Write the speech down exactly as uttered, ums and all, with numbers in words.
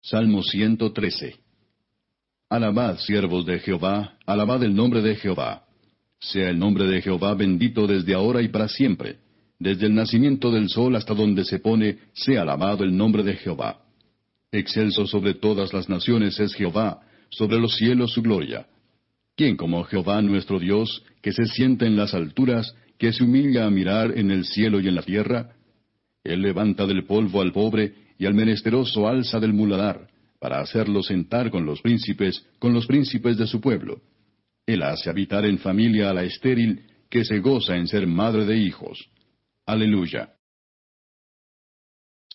Salmo ciento trece. Alabad, siervos de Jehová, alabad el nombre de Jehová. Sea el nombre de Jehová bendito desde ahora y para siempre. Desde el nacimiento del sol hasta donde se pone, sea alabado el nombre de Jehová. Excelso sobre todas las naciones es Jehová, sobre los cielos su gloria. ¿Quién como Jehová nuestro Dios, que se sienta en las alturas, que se humilla a mirar en el cielo y en la tierra? Él levanta del polvo al pobre, y al menesteroso alza del muladar, para hacerlo sentar con los príncipes, con los príncipes de su pueblo. Él hace habitar en familia a la estéril, que se goza en ser madre de hijos. Aleluya.